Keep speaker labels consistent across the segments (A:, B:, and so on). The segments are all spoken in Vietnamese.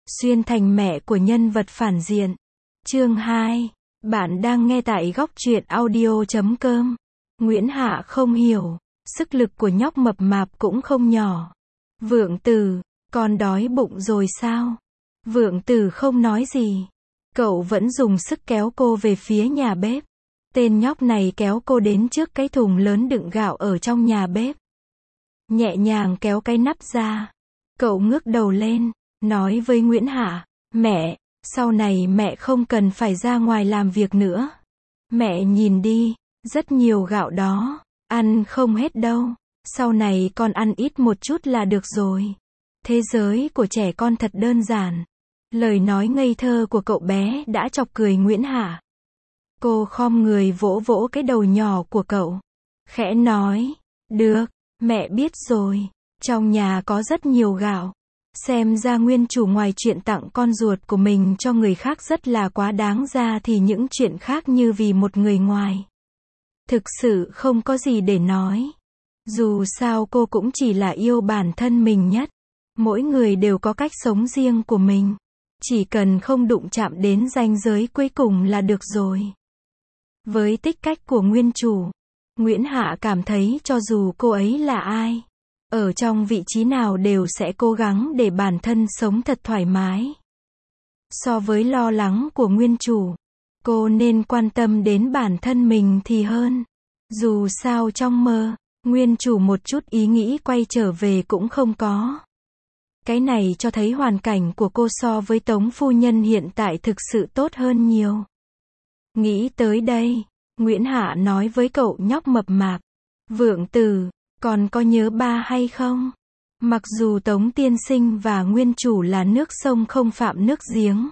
A: Xuyên thành mẹ của nhân vật phản diện. Chương 2. Bạn đang nghe tại góc truyện audio.com. Nguyễn Hạ không hiểu, sức lực của nhóc mập mạp cũng không nhỏ. Vượng Tử, con đói bụng rồi sao? Vượng Tử không nói gì. Cậu vẫn dùng sức kéo cô về phía nhà bếp. Tên nhóc này kéo cô đến trước cái thùng lớn đựng gạo ở trong nhà bếp. Nhẹ nhàng kéo cái nắp ra. Cậu ngước đầu lên, nói với Nguyễn Hạ, mẹ, sau này mẹ không cần phải ra ngoài làm việc nữa. Mẹ nhìn đi, rất nhiều gạo đó, ăn không hết đâu. Sau này con ăn ít một chút là được rồi. Thế giới của trẻ con thật đơn giản. Lời nói ngây thơ của cậu bé đã chọc cười Nguyễn Hạ. Cô khom người vỗ vỗ cái đầu nhỏ của cậu. Khẽ nói, được, mẹ biết rồi. Trong nhà có rất nhiều gạo. Xem ra nguyên chủ ngoài chuyện tặng con ruột của mình cho người khác rất là quá đáng ra thì những chuyện khác như vì một người ngoài. Thực sự không có gì để nói. Dù sao cô cũng chỉ là yêu bản thân mình nhất. Mỗi người đều có cách sống riêng của mình. Chỉ cần không đụng chạm đến ranh giới cuối cùng là được rồi. Với tích cách của nguyên chủ, Nguyễn Hạ cảm thấy cho dù cô ấy là ai, ở trong vị trí nào đều sẽ cố gắng để bản thân sống thật thoải mái. So với lo lắng của nguyên chủ, cô nên quan tâm đến bản thân mình thì hơn. Dù sao trong mơ, nguyên chủ một chút ý nghĩ quay trở về cũng không có. Cái này cho thấy hoàn cảnh của cô so với Tống phu nhân hiện tại thực sự tốt hơn nhiều. Nghĩ tới đây, Nguyễn Hạ nói với cậu nhóc mập mạp, Vượng Tử, còn có nhớ ba hay không? Mặc dù Tống tiên sinh và nguyên chủ là nước sông không phạm nước giếng.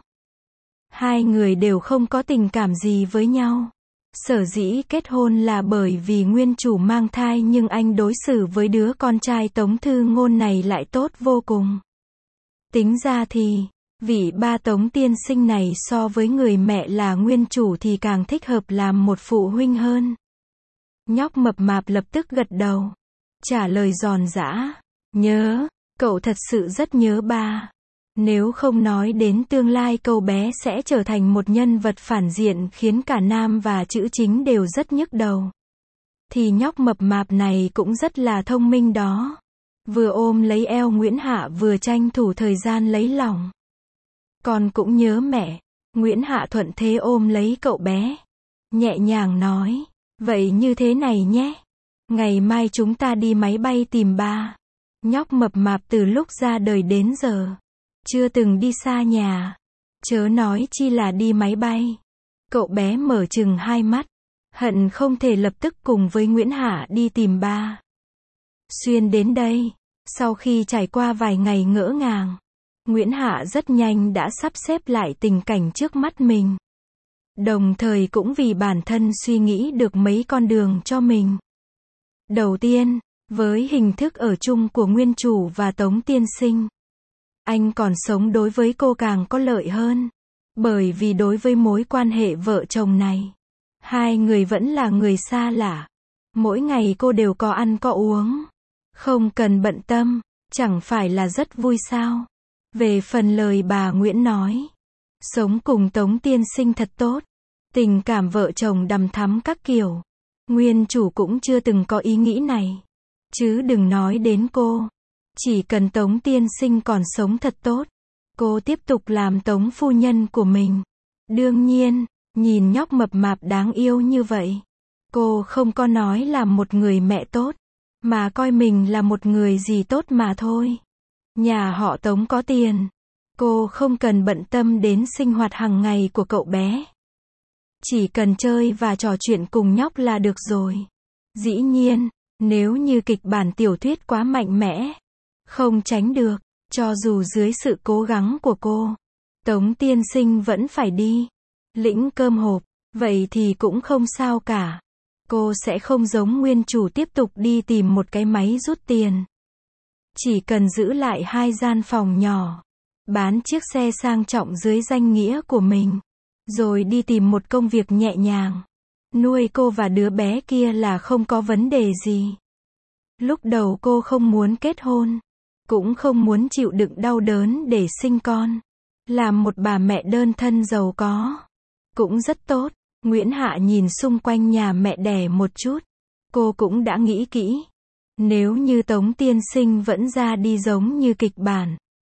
A: Hai người đều không có tình cảm gì với nhau. Sở dĩ kết hôn là bởi vì nguyên chủ mang thai nhưng anh đối xử với đứa con trai Tống Thư Ngôn này lại tốt vô cùng. Tính ra thì, vị ba Tống tiên sinh này so với người mẹ là nguyên chủ thì càng thích hợp làm một phụ huynh hơn. Nhóc mập mạp lập tức gật đầu. Trả lời giòn giã. Nhớ, cậu thật sự rất nhớ ba. Nếu không nói đến tương lai cậu bé sẽ trở thành một nhân vật phản diện khiến cả nam và chữ chính đều rất nhức đầu. Thì nhóc mập mạp này cũng rất là thông minh đó. Vừa ôm lấy eo Nguyễn Hạ vừa tranh thủ thời gian lấy lòng. Con cũng nhớ mẹ. Nguyễn Hạ thuận thế ôm lấy cậu bé. Nhẹ nhàng nói. Vậy như thế này nhé. Ngày mai chúng ta đi máy bay tìm ba. Nhóc mập mạp từ lúc ra đời đến giờ chưa từng đi xa nhà. Chớ nói chi là đi máy bay. Cậu bé mở trừng hai mắt. Hận không thể lập tức cùng với Nguyễn Hạ đi tìm ba. Xuyên đến đây. Sau khi trải qua vài ngày ngỡ ngàng, Nguyễn Hạ rất nhanh đã sắp xếp lại tình cảnh trước mắt mình. Đồng thời cũng vì bản thân suy nghĩ được mấy con đường cho mình. Đầu tiên, với hình thức ở chung của nguyên chủ và Tống tiên sinh, anh còn sống đối với cô càng có lợi hơn. Bởi vì đối với mối quan hệ vợ chồng này, hai người vẫn là người xa lạ. Mỗi ngày cô đều có ăn có uống. Không cần bận tâm, chẳng phải là rất vui sao? Về phần lời bà Nguyễn nói, sống cùng Tống tiên sinh thật tốt. Tình cảm vợ chồng đằm thắm các kiểu. Nguyên chủ cũng chưa từng có ý nghĩ này. Chứ đừng nói đến cô. Chỉ cần Tống tiên sinh còn sống thật tốt, cô tiếp tục làm Tống phu nhân của mình. Đương nhiên, nhìn nhóc mập mạp đáng yêu như vậy, cô không có nói là một người mẹ tốt, mà coi mình là một người gì tốt mà thôi. Nhà họ Tống có tiền, cô không cần bận tâm đến sinh hoạt hàng ngày của cậu bé. Chỉ cần chơi và trò chuyện cùng nhóc là được rồi. Dĩ nhiên, nếu như kịch bản tiểu thuyết quá mạnh mẽ, không tránh được, cho dù dưới sự cố gắng của cô, Tống tiên sinh vẫn phải đi lĩnh cơm hộp, vậy thì cũng không sao cả. Cô sẽ không giống nguyên chủ tiếp tục đi tìm một cái máy rút tiền. Chỉ cần giữ lại 2 gian phòng nhỏ, bán chiếc xe sang trọng dưới danh nghĩa của mình, rồi đi tìm một công việc nhẹ nhàng. Nuôi cô và đứa bé kia là không có vấn đề gì. Lúc đầu cô không muốn kết hôn, cũng không muốn chịu đựng đau đớn để sinh con. Làm một bà mẹ đơn thân giàu có. Cũng rất tốt. Nguyễn Hạ nhìn xung quanh nhà mẹ đẻ một chút. Cô cũng đã nghĩ kỹ. Nếu như Tống tiên sinh vẫn ra đi giống như kịch bản,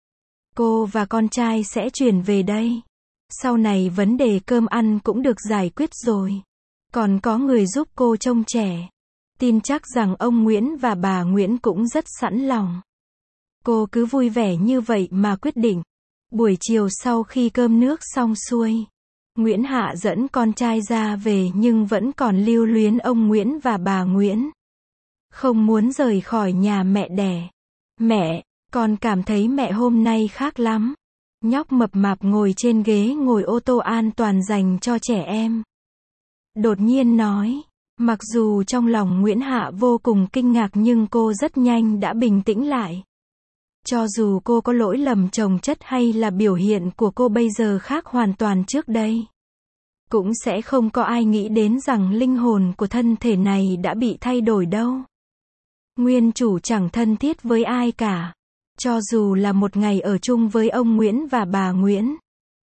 A: cô và con trai sẽ chuyển về đây. Sau này vấn đề cơm ăn cũng được giải quyết rồi. Còn có người giúp cô trông trẻ. Tin chắc rằng ông Nguyễn và bà Nguyễn cũng rất sẵn lòng. Cô cứ vui vẻ như vậy mà quyết định. Buổi chiều sau khi cơm nước xong xuôi, Nguyễn Hạ dẫn con trai ra về nhưng vẫn còn lưu luyến ông Nguyễn và bà Nguyễn. Không muốn rời khỏi nhà mẹ đẻ. Mẹ, con cảm thấy mẹ hôm nay khác lắm. Nhóc mập mạp ngồi trên ghế ngồi ô tô an toàn dành cho trẻ em. Đột nhiên nói. Mặc dù trong lòng Nguyễn Hạ vô cùng kinh ngạc nhưng cô rất nhanh đã bình tĩnh lại. Cho dù cô có lỗi lầm chồng chất hay là biểu hiện của cô bây giờ khác hoàn toàn trước đây, cũng sẽ không có ai nghĩ đến rằng linh hồn của thân thể này đã bị thay đổi đâu. Nguyên chủ chẳng thân thiết với ai cả. Cho dù là một ngày ở chung với ông Nguyễn và bà Nguyễn,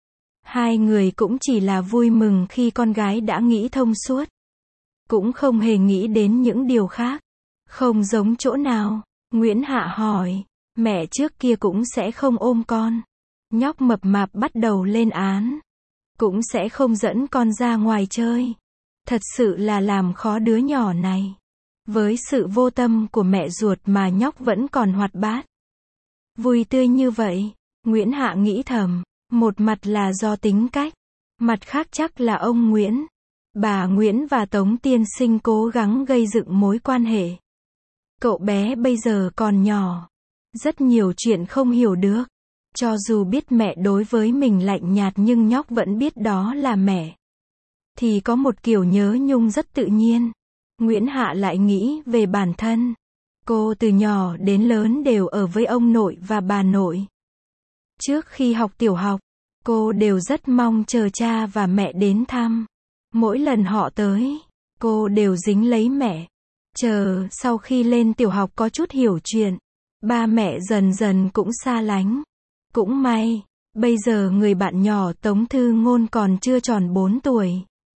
A: hai người cũng chỉ là vui mừng khi con gái đã nghĩ thông suốt. Cũng không hề nghĩ đến những điều khác. Không giống chỗ nào? Nguyễn Hạ hỏi. Mẹ trước kia cũng sẽ không ôm con. Nhóc mập mạp bắt đầu lên án. Cũng sẽ không dẫn con ra ngoài chơi. Thật sự là làm khó đứa nhỏ này. Với sự vô tâm của mẹ ruột mà nhóc vẫn còn hoạt bát, vui tươi như vậy. Nguyễn Hạ nghĩ thầm. Một mặt là do tính cách, mặt khác chắc là ông Nguyễn, bà Nguyễn và Tống tiên sinh cố gắng gây dựng mối quan hệ. Cậu bé bây giờ còn nhỏ, rất nhiều chuyện không hiểu được. Cho dù biết mẹ đối với mình lạnh nhạt nhưng nhóc vẫn biết đó là mẹ. Thì có một kiểu nhớ nhung rất tự nhiên. Nguyễn Hạ lại nghĩ về bản thân. Cô từ nhỏ đến lớn đều ở với ông nội và bà nội. Trước khi học tiểu học, cô đều rất mong chờ cha và mẹ đến thăm. Mỗi lần họ tới, cô đều dính lấy mẹ. Sau khi lên tiểu học có chút hiểu chuyện, ba mẹ dần dần cũng xa lánh. Cũng may, bây giờ người bạn nhỏ Tống Thư Ngôn còn chưa tròn 4 tuổi.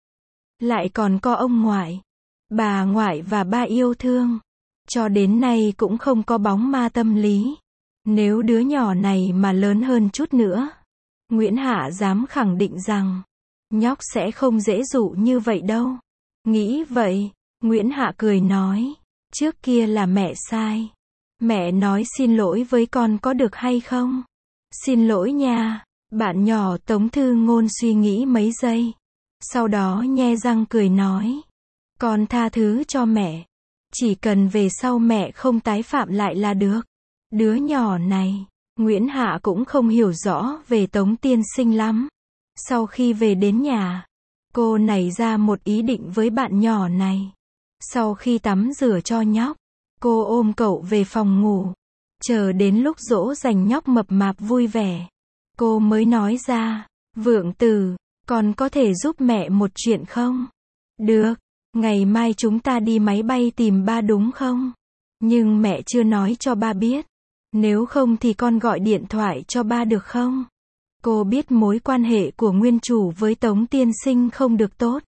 A: Lại còn có ông ngoại, bà ngoại và ba yêu thương. Cho đến nay cũng không có bóng ma tâm lý. Nếu đứa nhỏ này mà lớn hơn chút nữa, Nguyễn Hạ dám khẳng định rằng, nhóc sẽ không dễ dụ như vậy đâu. Nghĩ vậy, Nguyễn Hạ cười nói, trước kia là mẹ sai. Mẹ nói xin lỗi với con có được hay không? Xin lỗi nha. Bạn nhỏ Tống Thư Ngôn suy nghĩ mấy giây. Sau đó nhe răng cười nói, con tha thứ cho mẹ. Chỉ cần về sau mẹ không tái phạm lại là được. Đứa nhỏ này, Nguyễn Hạ cũng không hiểu rõ về Tống tiên sinh lắm. Sau khi về đến nhà, cô nảy ra một ý định với bạn nhỏ này. Sau khi tắm rửa cho nhóc, cô ôm cậu về phòng ngủ. Chờ đến lúc dỗ dành nhóc mập mạp vui vẻ, cô mới nói ra, Vượng Tử, con có thể giúp mẹ một chuyện không? Được, ngày mai chúng ta đi máy bay tìm ba đúng không? Nhưng mẹ chưa nói cho ba biết. Nếu không thì con gọi điện thoại cho ba được không? Cô biết mối quan hệ của nguyên chủ với Tống tiên sinh không được tốt.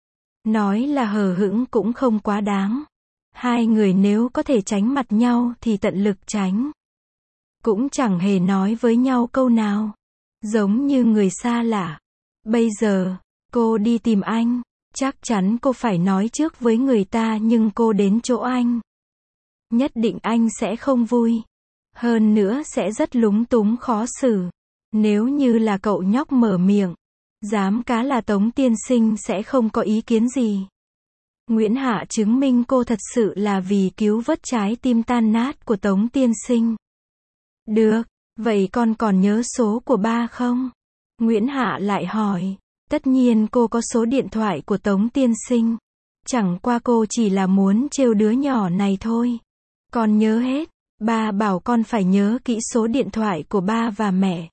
A: Nói là hờ hững cũng không quá đáng. Hai người nếu có thể tránh mặt nhau thì tận lực tránh. Cũng chẳng hề nói với nhau câu nào. Giống như người xa lạ. Bây giờ, cô đi tìm anh. Chắc chắn cô phải nói trước với người ta nhưng cô đến chỗ anh. Nhất định anh sẽ không vui. Hơn nữa sẽ rất lúng túng khó xử. Nếu như là cậu nhóc mở miệng, dám cá là Tống tiên sinh sẽ không có ý kiến gì. Nguyễn Hạ chứng minh cô thật sự là vì cứu vớt trái tim tan nát của Tống tiên sinh. Được, vậy con còn nhớ số của ba không? Nguyễn Hạ lại hỏi. Tất nhiên cô có số điện thoại của Tống tiên sinh. Chẳng qua cô chỉ là muốn trêu đứa nhỏ này thôi. Con nhớ hết. Ba bảo con phải nhớ kỹ số điện thoại của ba và mẹ.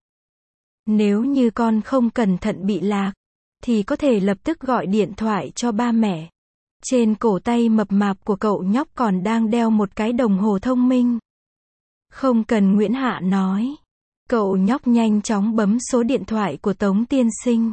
A: Nếu như con không cẩn thận bị lạc, thì có thể lập tức gọi điện thoại cho ba mẹ. Trên cổ tay mập mạp của cậu nhóc còn đang đeo một cái đồng hồ thông minh. Không cần Nguyễn Hạ nói. Cậu nhóc nhanh chóng bấm số điện thoại của Tống tiên sinh.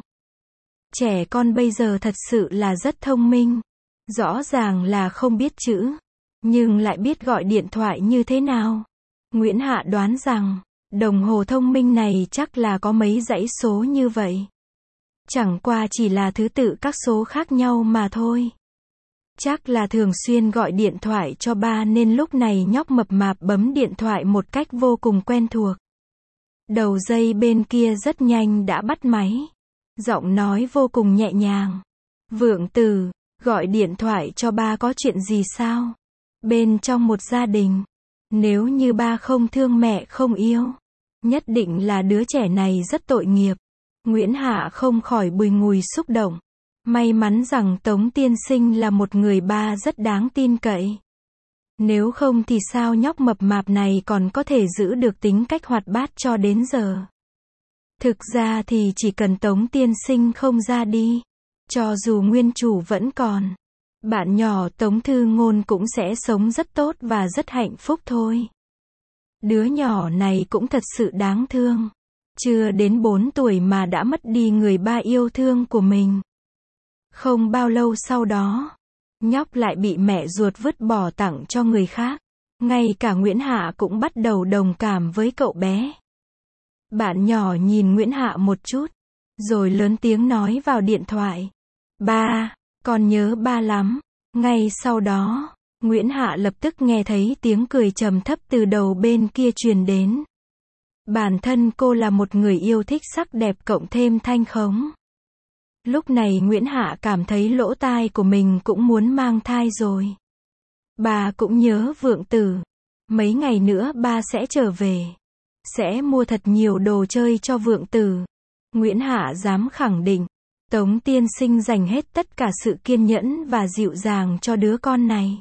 A: Trẻ con bây giờ thật sự là rất thông minh. Rõ ràng là không biết chữ, nhưng lại biết gọi điện thoại như thế nào. Nguyễn Hạ đoán rằng, đồng hồ thông minh này chắc là có mấy dãy số như vậy. Chẳng qua chỉ là thứ tự các số khác nhau mà thôi. Chắc là thường xuyên gọi điện thoại cho ba nên lúc này nhóc mập mạp bấm điện thoại một cách vô cùng quen thuộc. Đầu dây bên kia rất nhanh đã bắt máy. Giọng nói vô cùng nhẹ nhàng. Vượng Tử, gọi điện thoại cho ba có chuyện gì sao? Bên trong một gia đình, nếu như ba không thương mẹ không yêu, nhất định là đứa trẻ này rất tội nghiệp. Nguyễn Hạ không khỏi bùi ngùi xúc động. May mắn rằng Tống tiên sinh là một người ba rất đáng tin cậy. Nếu không thì sao nhóc mập mạp này còn có thể giữ được tính cách hoạt bát cho đến giờ. Thực ra thì chỉ cần Tống tiên sinh không ra đi, cho dù nguyên chủ vẫn còn, bạn nhỏ Tống Thư Ngôn cũng sẽ sống rất tốt và rất hạnh phúc thôi. Đứa nhỏ này cũng thật sự đáng thương. Chưa đến 4 tuổi mà đã mất đi người ba yêu thương của mình. Không bao lâu sau đó, nhóc lại bị mẹ ruột vứt bỏ tặng cho người khác. Ngay cả Nguyễn Hạ cũng bắt đầu đồng cảm với cậu bé. Bạn nhỏ nhìn Nguyễn Hạ một chút, rồi lớn tiếng nói vào điện thoại. Ba, con nhớ ba lắm. Ngay sau đó, Nguyễn Hạ lập tức nghe thấy tiếng cười trầm thấp từ đầu bên kia truyền đến. Bản thân cô là một người yêu thích sắc đẹp cộng thêm thanh khống. Lúc này Nguyễn Hạ cảm thấy lỗ tai của mình cũng muốn mang thai rồi. Bà cũng nhớ Vượng Tử. Mấy ngày nữa ba sẽ trở về. Sẽ mua thật nhiều đồ chơi cho Vượng Tử. Nguyễn Hạ dám khẳng định, Tống tiên sinh dành hết tất cả sự kiên nhẫn và dịu dàng cho đứa con này.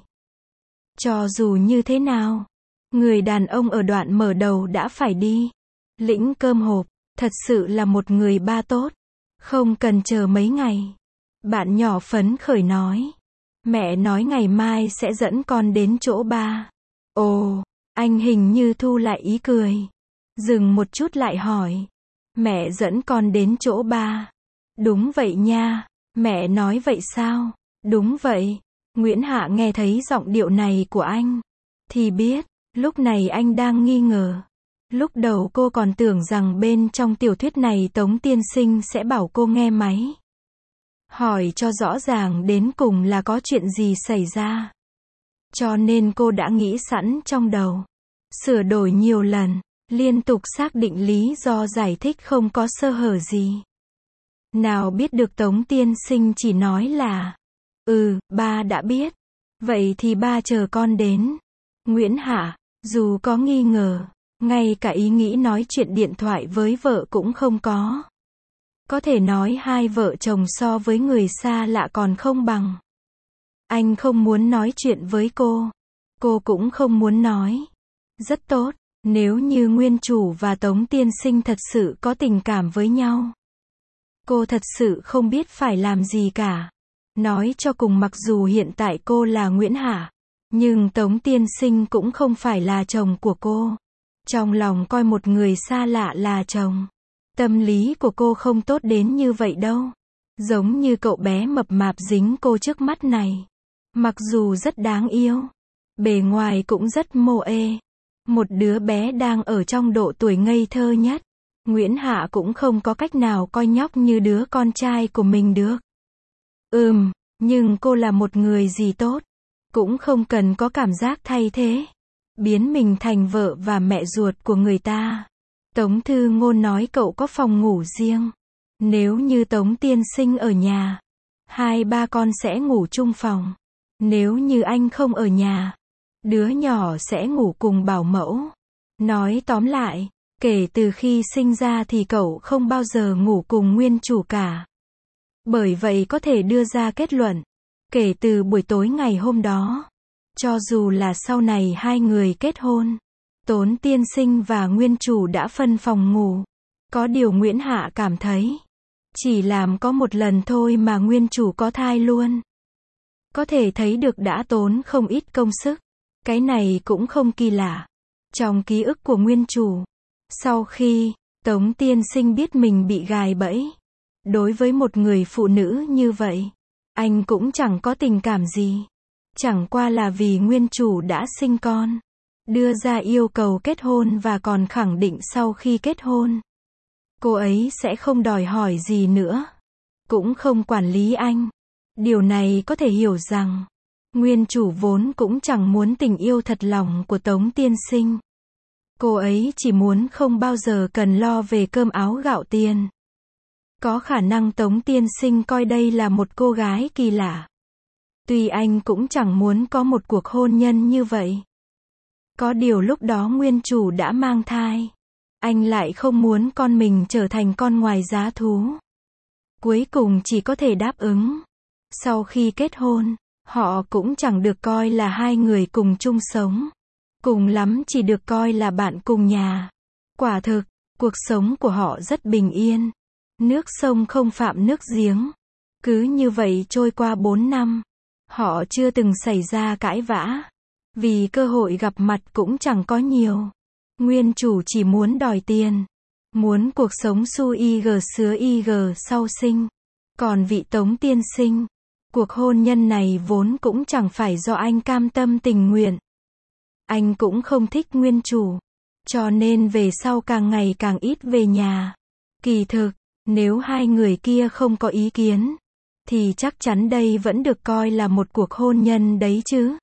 A: Cho dù như thế nào, người đàn ông ở đoạn mở đầu đã phải đi. Lĩnh cơm hộp, thật sự là một người ba tốt. Không cần chờ mấy ngày. Bạn nhỏ phấn khởi nói. Mẹ nói ngày mai sẽ dẫn con đến chỗ ba. Ồ, anh hình như thu lại ý cười. Dừng một chút lại hỏi. Mẹ dẫn con đến chỗ ba. Đúng vậy nha. Mẹ nói vậy sao? Đúng vậy. Nguyễn Hạ nghe thấy giọng điệu này của anh, thì biết, lúc này anh đang nghi ngờ. Lúc đầu cô còn tưởng rằng bên trong tiểu thuyết này Tống tiên sinh sẽ bảo cô nghe máy. Hỏi cho rõ ràng đến cùng là có chuyện gì xảy ra. Cho nên cô đã nghĩ sẵn trong đầu. Sửa đổi nhiều lần, liên tục xác định lý do giải thích không có sơ hở gì. Nào biết được Tống tiên sinh chỉ nói là, ba đã biết. Vậy thì ba chờ con đến. Nguyễn Hạ, dù có nghi ngờ, ngay cả ý nghĩ nói chuyện điện thoại với vợ cũng không có. Có thể nói hai vợ chồng so với người xa lạ còn không bằng. Anh không muốn nói chuyện với cô cũng không muốn nói. Rất tốt, nếu như nguyên chủ và Tống tiên sinh thật sự có tình cảm với nhau. Cô thật sự không biết phải làm gì cả. Nói cho cùng mặc dù hiện tại cô là Nguyễn Hạ, nhưng Tống tiên sinh cũng không phải là chồng của cô. Trong lòng coi một người xa lạ là chồng. Tâm lý của cô không tốt đến như vậy đâu. Giống như cậu bé mập mạp dính cô trước mắt này. Mặc dù rất đáng yêu, bề ngoài cũng rất mô ê. Một đứa bé đang ở trong độ tuổi ngây thơ nhất. Nguyễn Hạ cũng không có cách nào coi nhóc như đứa con trai của mình được. Nhưng cô là một người gì tốt. Cũng không cần có cảm giác thay thế. Biến mình thành vợ và mẹ ruột của người ta. Tống Thư Ngôn nói cậu có phòng ngủ riêng. Nếu như Tống tiên sinh ở nhà, hai ba con sẽ ngủ chung phòng. Nếu như anh không ở nhà, đứa nhỏ sẽ ngủ cùng bảo mẫu. Nói tóm lại, kể từ khi sinh ra thì cậu không bao giờ ngủ cùng nguyên chủ cả. Bởi vậy có thể đưa ra kết luận, kể từ buổi tối ngày hôm đó, cho dù là sau này hai người kết hôn, Tống tiên sinh và nguyên chủ đã phân phòng ngủ. Có điều Nguyễn Hạ cảm thấy, chỉ làm có một lần thôi mà nguyên chủ có thai luôn. Có thể thấy được đã tốn không ít công sức. Cái này cũng không kỳ lạ. Trong ký ức của nguyên chủ, Sau khi Tống tiên sinh biết mình bị gài bẫy, đối với một người phụ nữ như vậy, anh cũng chẳng có tình cảm gì. Chẳng qua là vì nguyên chủ đã sinh con, đưa ra yêu cầu kết hôn và còn khẳng định sau khi kết hôn, cô ấy sẽ không đòi hỏi gì nữa, cũng không quản lý anh. Điều này có thể hiểu rằng, nguyên chủ vốn cũng chẳng muốn tình yêu thật lòng của Tống tiên sinh. Cô ấy chỉ muốn không bao giờ cần lo về cơm áo gạo tiền. Có khả năng Tống tiên sinh coi đây là một cô gái kỳ lạ. Tuy anh cũng chẳng muốn có một cuộc hôn nhân như vậy. Có điều lúc đó nguyên chủ đã mang thai. Anh lại không muốn con mình trở thành con ngoài giá thú. Cuối cùng chỉ có thể đáp ứng. Sau khi kết hôn, họ cũng chẳng được coi là hai người cùng chung sống. Cùng lắm chỉ được coi là bạn cùng nhà. Quả thực, cuộc sống của họ rất bình yên. Nước sông không phạm nước giếng. Cứ như vậy trôi qua 4 năm. Họ chưa từng xảy ra cãi vã. Vì cơ hội gặp mặt cũng chẳng có nhiều. Nguyên chủ chỉ muốn đòi tiền. Muốn cuộc sống su ig sứa ig sau sinh. Còn vị Tống tiên sinh, cuộc hôn nhân này vốn cũng chẳng phải do anh cam tâm tình nguyện. Anh cũng không thích nguyên chủ. Cho nên về sau càng ngày càng ít về nhà. Kỳ thực, nếu hai người kia không có ý kiến, thì chắc chắn đây vẫn được coi là một cuộc hôn nhân đấy chứ.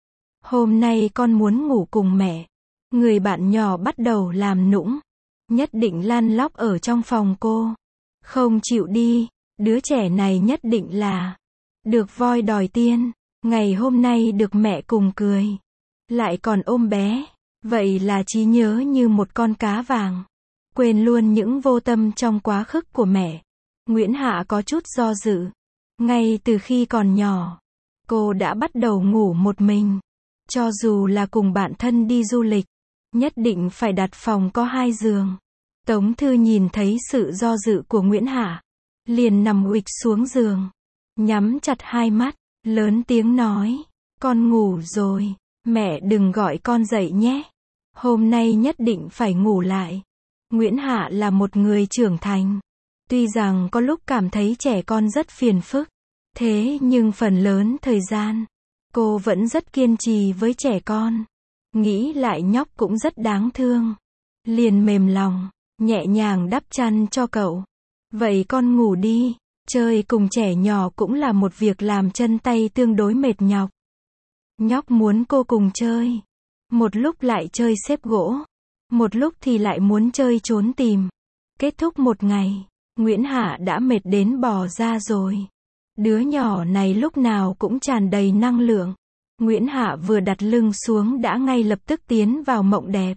A: Hôm nay con muốn ngủ cùng mẹ. Người bạn nhỏ bắt đầu làm nũng. Nhất định lăn lóc ở trong phòng cô. Không chịu đi. Đứa trẻ này nhất định là được voi đòi tiên. Ngày hôm nay được mẹ cùng cười. Lại còn ôm bé. Vậy là trí nhớ như một con cá vàng. Quên luôn những vô tâm trong quá khứ của mẹ. Nguyễn Hạ có chút do dự. Ngay từ khi còn nhỏ, cô đã bắt đầu ngủ một mình. Cho dù là cùng bạn thân đi du lịch, nhất định phải đặt phòng có 2 giường. Tống Thư nhìn thấy sự do dự của Nguyễn Hạ, liền nằm uịch xuống giường, nhắm chặt hai mắt, lớn tiếng nói, con ngủ rồi, mẹ đừng gọi con dậy nhé. Hôm nay nhất định phải ngủ lại. Nguyễn Hạ là một người trưởng thành. Tuy rằng có lúc cảm thấy trẻ con rất phiền phức, thế nhưng phần lớn thời gian, cô vẫn rất kiên trì với trẻ con. Nghĩ lại nhóc cũng rất đáng thương. Liền mềm lòng, nhẹ nhàng đắp chăn cho cậu. Vậy con ngủ đi, chơi cùng trẻ nhỏ cũng là một việc làm chân tay tương đối mệt nhọc. Nhóc muốn cô cùng chơi. Một lúc lại chơi xếp gỗ. Một lúc thì lại muốn chơi trốn tìm. Kết thúc một ngày, Nguyễn Hạ đã mệt đến bò ra rồi. Đứa nhỏ này lúc nào cũng tràn đầy năng lượng. Nguyễn Hạ vừa đặt lưng xuống đã ngay lập tức tiến vào mộng đẹp.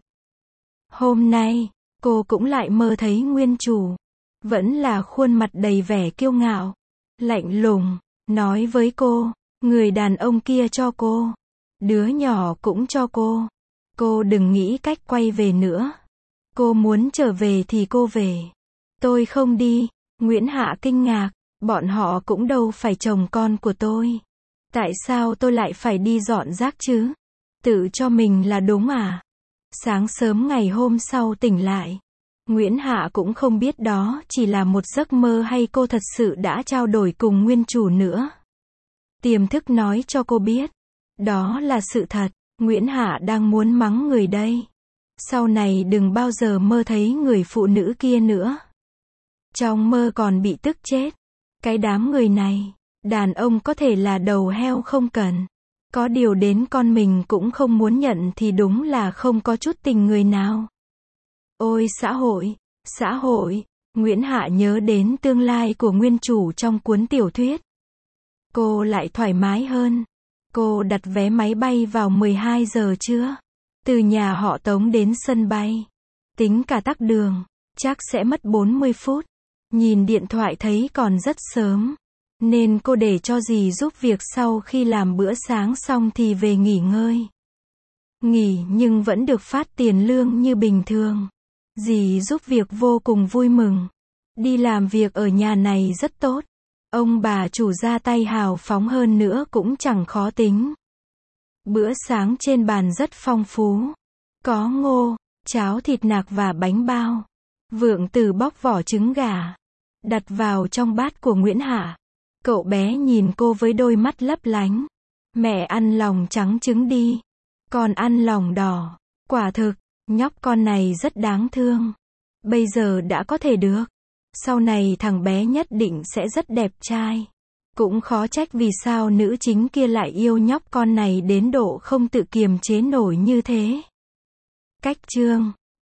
A: Hôm nay, cô cũng lại mơ thấy nguyên chủ. Vẫn là khuôn mặt đầy vẻ kiêu ngạo, lạnh lùng, nói với cô, người đàn ông kia cho cô. Đứa nhỏ cũng cho cô. Cô đừng nghĩ cách quay về nữa. Cô muốn trở về thì cô về. Tôi không đi. Nguyễn Hạ kinh ngạc. Bọn họ cũng đâu phải chồng con của tôi. Tại sao tôi lại phải đi dọn rác chứ? Tự cho mình là đúng à? Sáng sớm ngày hôm sau tỉnh lại, Nguyễn Hạ cũng không biết đó chỉ là một giấc mơ hay cô thật sự đã trao đổi cùng nguyên chủ nữa. Tiềm thức nói cho cô biết, đó là sự thật. Nguyễn Hạ đang muốn mắng người đây. Sau này đừng bao giờ mơ thấy người phụ nữ kia nữa. Trong mơ còn bị tức chết. Cái đám người này, đàn ông có thể là đầu heo không cần. Có điều đến con mình cũng không muốn nhận thì đúng là không có chút tình người nào. Ôi xã hội, Nguyễn Hạ nhớ đến tương lai của nguyên chủ trong cuốn tiểu thuyết. Cô lại thoải mái hơn. Cô đặt vé máy bay vào 12 giờ trưa. Từ nhà họ Tống đến sân bay. Tính cả tắc đường, chắc sẽ mất 40 phút. Nhìn điện thoại thấy còn rất sớm. Nên cô để cho dì giúp việc sau khi làm bữa sáng xong thì về nghỉ ngơi. Nghỉ nhưng vẫn được phát tiền lương như bình thường. Dì giúp việc vô cùng vui mừng. Đi làm việc ở nhà này rất tốt. Ông bà chủ ra tay hào phóng hơn nữa cũng chẳng khó tính. Bữa sáng trên bàn rất phong phú. Có ngô, cháo thịt nạc và bánh bao. Vượng Từ bóc vỏ trứng gà, đặt vào trong bát của Nguyễn Hạ. Cậu bé nhìn cô với đôi mắt lấp lánh. Mẹ ăn lòng trắng trứng đi, con ăn lòng đỏ. Quả thực, nhóc con này rất đáng thương. Bây giờ đã có thể được. Sau này thằng bé nhất định sẽ rất đẹp trai. Cũng khó trách vì sao nữ chính kia lại yêu nhóc con này đến độ không tự kiềm chế nổi như thế. Cách chương